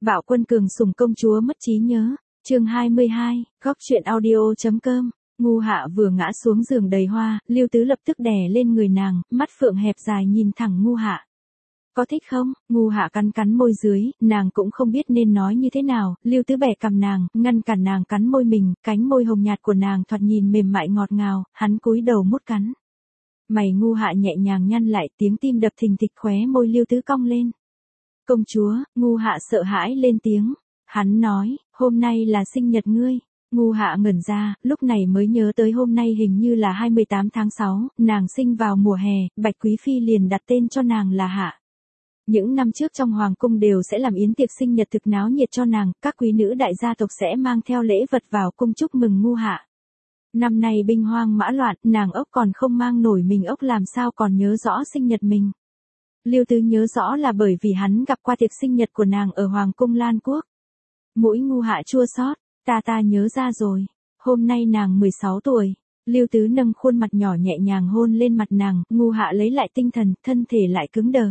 Bạo Quân cường sủng công chúa mất trí nhớ. Chương 22, góc truyện audio.com. Ngu Hạ vừa ngã xuống giường đầy hoa, Lưu Tứ lập tức đè lên người nàng, mắt phượng hẹp dài nhìn thẳng Ngu Hạ. Có thích không? Ngu Hạ cắn cắn môi dưới, nàng cũng không biết nên nói như thế nào, Lưu Tứ bẻ cằm nàng, ngăn cản nàng cắn môi mình, cánh môi hồng nhạt của nàng thoạt nhìn mềm mại ngọt ngào, hắn cúi đầu mút cắn. Mày Ngu Hạ nhẹ nhàng nhăn lại, tiếng tim đập thình thịch, khóe môi Lưu Tứ cong lên. Công chúa, Ngu Hạ sợ hãi lên tiếng. Hắn nói, hôm nay là sinh nhật ngươi. Ngu Hạ ngẩn ra, lúc này mới nhớ tới hôm nay hình như là 28 tháng 6, nàng sinh vào mùa hè, Bạch Quý Phi liền đặt tên cho nàng là Hạ. Những năm trước trong hoàng cung đều sẽ làm yến tiệc sinh nhật thực náo nhiệt cho nàng, các quý nữ đại gia tộc sẽ mang theo lễ vật vào cung chúc mừng Ngu Hạ. Năm nay binh hoang mã loạn, nàng ốc còn không mang nổi mình ốc làm sao còn nhớ rõ sinh nhật mình. Lưu Tứ nhớ rõ là bởi vì hắn gặp qua tiệc sinh nhật của nàng ở hoàng cung Lan Quốc. Mũi Ngu Hạ chua xót, ta nhớ ra rồi, hôm nay nàng 16 tuổi. Lưu Tứ nâng khuôn mặt nhỏ nhẹ nhàng hôn lên mặt nàng, Ngu Hạ lấy lại tinh thần, thân thể lại cứng đờ.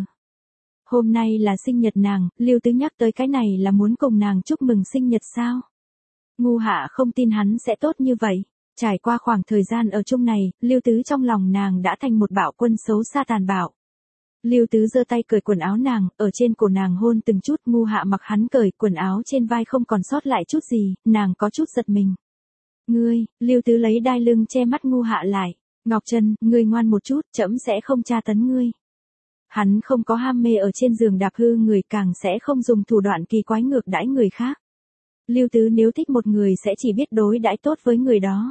Hôm nay là sinh nhật nàng, Lưu Tứ nhắc tới cái này là muốn cùng nàng chúc mừng sinh nhật sao? Ngu Hạ không tin hắn sẽ tốt như vậy. Trải qua khoảng thời gian ở chung này, Lưu Tứ trong lòng nàng đã thành một bạo quân xấu xa tàn bạo. Lưu Tứ giơ tay cởi quần áo nàng, ở trên cổ nàng hôn từng chút, Ngu Hạ mặc hắn cởi, quần áo trên vai không còn sót lại chút gì, nàng có chút giật mình. Ngươi, Lưu Tứ lấy đai lưng che mắt Ngu Hạ lại. Ngọc Trân, ngươi ngoan một chút, trẫm sẽ không tra tấn ngươi. Hắn không có ham mê ở trên giường đạp hư người, càng sẽ không dùng thủ đoạn kỳ quái ngược đãi người khác. Lưu Tứ nếu thích một người sẽ chỉ biết đối đãi tốt với người đó.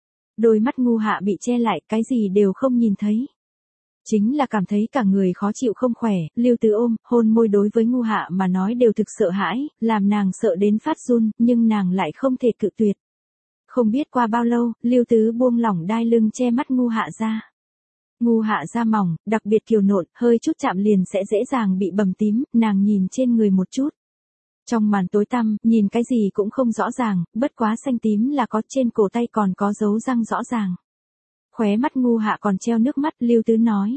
Đôi mắt Ngu Hạ bị che lại, cái gì đều không nhìn thấy. Chính là cảm thấy cả người khó chịu không khỏe, Lưu Tứ ôm, hôn môi đối với Ngu Hạ mà nói đều thực sợ hãi, làm nàng sợ đến phát run, nhưng nàng lại không thể cự tuyệt. Không biết qua bao lâu, Lưu Tứ buông lỏng đai lưng che mắt Ngu Hạ ra. Ngu Hạ da mỏng, đặc biệt kiều nộn, hơi chút chạm liền sẽ dễ dàng bị bầm tím, nàng nhìn trên người một chút. Trong màn tối tăm, nhìn cái gì cũng không rõ ràng, bất quá xanh tím là có, trên cổ tay còn có dấu răng rõ ràng. Khóe mắt Ngu Hạ còn treo nước mắt, Lưu Tứ nói.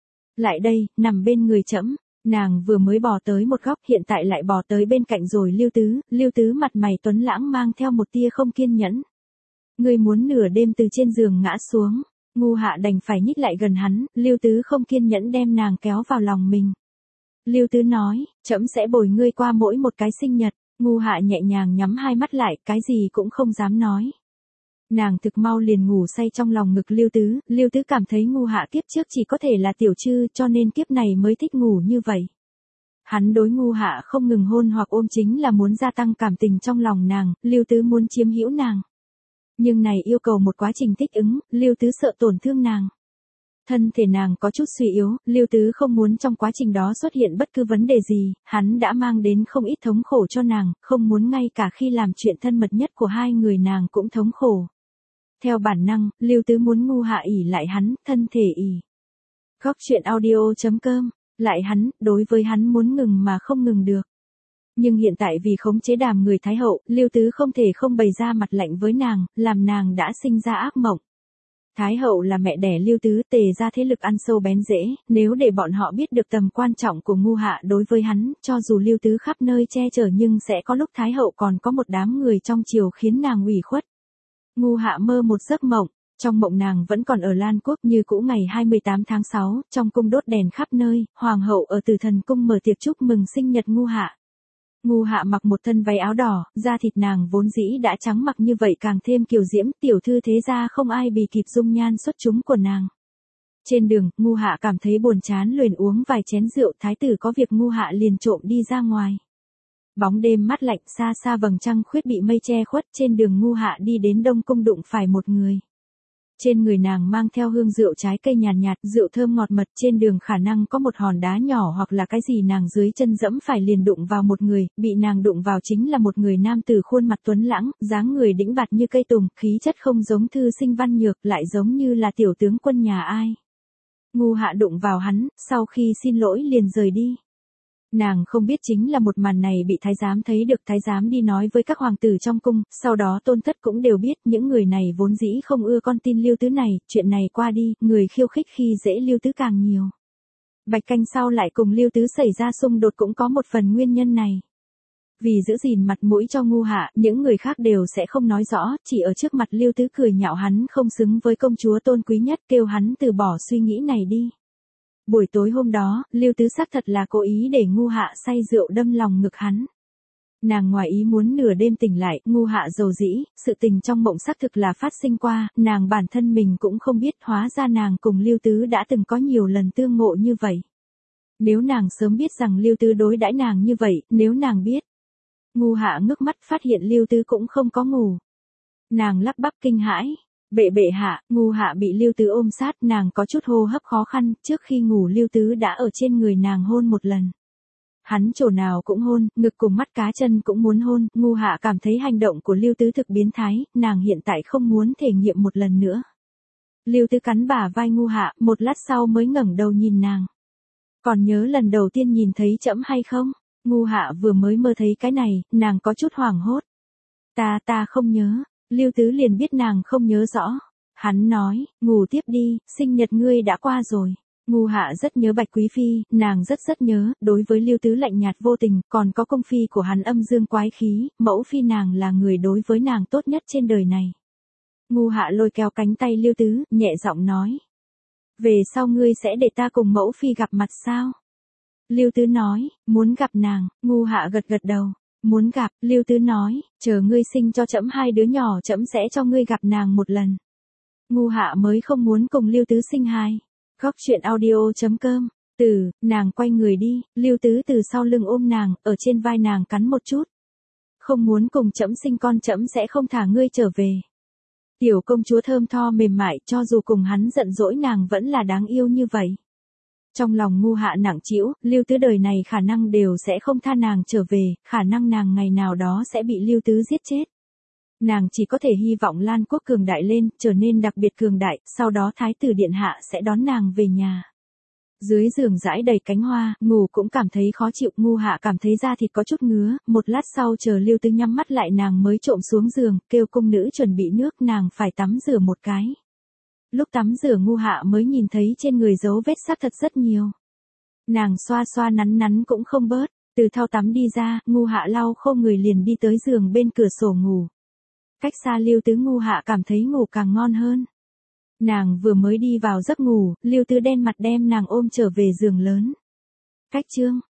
Lại đây, nằm bên người trẫm. Nàng vừa mới bò tới một góc, hiện tại lại bò tới bên cạnh rồi Lưu Tứ mặt mày tuấn lãng mang theo một tia không kiên nhẫn. Ngươi muốn nửa đêm từ trên giường ngã xuống. Ngu Hạ đành phải nhích lại gần hắn, Lưu Tứ không kiên nhẫn đem nàng kéo vào lòng mình. Lưu Tứ nói, trẫm sẽ bồi ngươi qua mỗi một cái sinh nhật. Ngu Hạ nhẹ nhàng nhắm hai mắt lại, cái gì cũng không dám nói. Nàng thực mau liền ngủ say trong lòng ngực Lưu Tứ cảm thấy Ngu Hạ kiếp trước chỉ có thể là tiểu trư, cho nên kiếp này mới thích ngủ như vậy. Hắn đối Ngu Hạ không ngừng hôn hoặc ôm chính là muốn gia tăng cảm tình trong lòng nàng, Lưu Tứ muốn chiếm hữu nàng. Nhưng này yêu cầu một quá trình thích ứng, Lưu Tứ sợ tổn thương nàng. Thân thể nàng có chút suy yếu, Lưu Tứ không muốn trong quá trình đó xuất hiện bất cứ vấn đề gì, hắn đã mang đến không ít thống khổ cho nàng, không muốn ngay cả khi làm chuyện thân mật nhất của hai người nàng cũng thống khổ. Theo bản năng, Lưu Tứ muốn Ngu Hạ ỷ lại hắn, thân thể ỷ. Góc truyện audio.com, lại hắn, đối với hắn muốn ngừng mà không ngừng được. Nhưng hiện tại vì khống chế đàm người Thái Hậu, Lưu Tứ không thể không bày ra mặt lạnh với nàng, làm nàng đã sinh ra ác mộng. Thái Hậu là mẹ đẻ Lưu Tứ, Tề ra thế lực ăn sâu bén rễ, nếu để bọn họ biết được tầm quan trọng của Ngu Hạ đối với hắn, cho dù Lưu Tứ khắp nơi che chở nhưng sẽ có lúc Thái Hậu còn có một đám người trong triều khiến nàng ủy khuất. Ngu Hạ mơ một giấc mộng, trong mộng nàng vẫn còn ở Lan Quốc như cũ ngày 28 tháng 6, trong cung đốt đèn khắp nơi, Hoàng hậu ở Từ Thần cung mở tiệc chúc mừng sinh nhật Ngu Hạ. Ngu Hạ mặc một thân váy áo đỏ, da thịt nàng vốn dĩ đã trắng, mặc như vậy càng thêm kiều diễm, tiểu thư thế gia không ai bì kịp dung nhan xuất chúng của nàng. Trên đường, Ngu Hạ cảm thấy buồn chán lười uống vài chén rượu, thái tử có việc Ngu Hạ liền trộm đi ra ngoài. Bóng đêm mát lạnh, xa xa vầng trăng khuyết bị mây che khuất, trên đường Ngu Hạ đi đến Đông cung đụng phải một người. Trên người nàng mang theo hương rượu trái cây nhàn nhạt, rượu thơm ngọt mật, trên đường khả năng có một hòn đá nhỏ hoặc là cái gì nàng dưới chân dẫm phải liền đụng vào một người, bị nàng đụng vào chính là một người nam tử khuôn mặt tuấn lãng, dáng người đĩnh bạt như cây tùng, khí chất không giống thư sinh văn nhược, lại giống như là tiểu tướng quân nhà ai. Ngu Hạ đụng vào hắn, sau khi xin lỗi liền rời đi. Nàng không biết chính là một màn này bị thái giám thấy được, thái giám đi nói với các hoàng tử trong cung, sau đó tôn thất cũng đều biết, những người này vốn dĩ không ưa con tin Lưu Tứ này, chuyện này qua đi, người khiêu khích khi dễ Lưu Tứ càng nhiều. Bạch Canh sau lại cùng Lưu Tứ xảy ra xung đột cũng có một phần nguyên nhân này. Vì giữ gìn mặt mũi cho Ngu Hạ, những người khác đều sẽ không nói rõ, chỉ ở trước mặt Lưu Tứ cười nhạo hắn không xứng với công chúa tôn quý nhất, kêu hắn từ bỏ suy nghĩ này đi. Buổi tối hôm đó, Lưu Tứ xác thật là cố ý để Ngu Hạ say rượu đâm lòng ngực hắn. Nàng ngoài ý muốn nửa đêm tỉnh lại, Ngu Hạ dầu dĩ, sự tình trong mộng xác thực là phát sinh qua, nàng bản thân mình cũng không biết, hóa ra nàng cùng Lưu Tứ đã từng có nhiều lần tương ngộ như vậy. Nếu nàng sớm biết rằng Lưu Tứ đối đãi nàng như vậy, nếu nàng biết. Ngu Hạ ngước mắt phát hiện Lưu Tứ cũng không có ngủ. Nàng lắp bắp kinh hãi. Bệ bệ hạ, Ngu Hạ bị Lưu Tứ ôm sát, nàng có chút hô hấp khó khăn, trước khi ngủ Lưu Tứ đã ở trên người nàng hôn một lần. Hắn chỗ nào cũng hôn, ngực cùng mắt cá chân cũng muốn hôn, Ngu Hạ cảm thấy hành động của Lưu Tứ thực biến thái, nàng hiện tại không muốn thể nghiệm một lần nữa. Lưu Tứ cắn bả vai Ngu Hạ, một lát sau mới ngẩng đầu nhìn nàng. Còn nhớ lần đầu tiên nhìn thấy trẫm hay không? Ngu Hạ vừa mới mơ thấy cái này, nàng có chút hoảng hốt. Ta không nhớ. Lưu Tứ liền biết nàng không nhớ rõ. Hắn nói, ngủ tiếp đi, sinh nhật ngươi đã qua rồi. Ngu Hạ rất nhớ Bạch Quý Phi, nàng rất nhớ, đối với Lưu Tứ lạnh nhạt vô tình, còn có công phi của hắn âm dương quái khí, mẫu phi nàng là người đối với nàng tốt nhất trên đời này. Ngu Hạ lôi kéo cánh tay Lưu Tứ, nhẹ giọng nói. Về sau ngươi sẽ để ta cùng mẫu phi gặp mặt sao? Lưu Tứ nói, muốn gặp nàng, Ngu Hạ gật đầu. Muốn gặp, Lưu Tứ nói, chờ ngươi sinh cho trẫm 2 đứa nhỏ trẫm sẽ cho ngươi gặp nàng một lần. Ngu Hạ mới không muốn cùng Lưu Tứ sinh hai. Góc chuyện audio.com. Nàng quay người đi, Lưu Tứ từ sau lưng ôm nàng, ở trên vai nàng cắn một chút. Không muốn cùng trẫm sinh con trẫm sẽ không thả ngươi trở về. Tiểu công chúa thơm tho mềm mại, cho dù cùng hắn giận dỗi nàng vẫn là đáng yêu như vậy. Trong lòng Ngu Hạ nặng trĩu, Lưu Tứ đời này khả năng đều sẽ không tha nàng trở về, khả năng nàng ngày nào đó sẽ bị Lưu Tứ giết chết. Nàng chỉ có thể hy vọng Lan quốc cường đại lên, trở nên đặc biệt cường đại, sau đó Thái tử Điện Hạ sẽ đón nàng về nhà. Dưới giường dãi đầy cánh hoa, ngủ cũng cảm thấy khó chịu, Ngu Hạ cảm thấy da thịt có chút ngứa, một lát sau chờ Lưu Tứ nhắm mắt lại nàng mới trộm xuống giường, kêu cung nữ chuẩn bị nước, nàng phải tắm rửa một cái. Lúc tắm rửa Ngu Hạ mới nhìn thấy trên người dấu vết xác thật rất nhiều. Nàng xoa xoa nắn nắn cũng không bớt, từ thau tắm đi ra, Ngu Hạ lau khô người liền đi tới giường bên cửa sổ ngủ. Cách xa Lưu Tứ Ngu Hạ cảm thấy ngủ càng ngon hơn. Nàng vừa mới đi vào giấc ngủ, Lưu Tứ đen mặt đem nàng ôm trở về giường lớn. Cách chương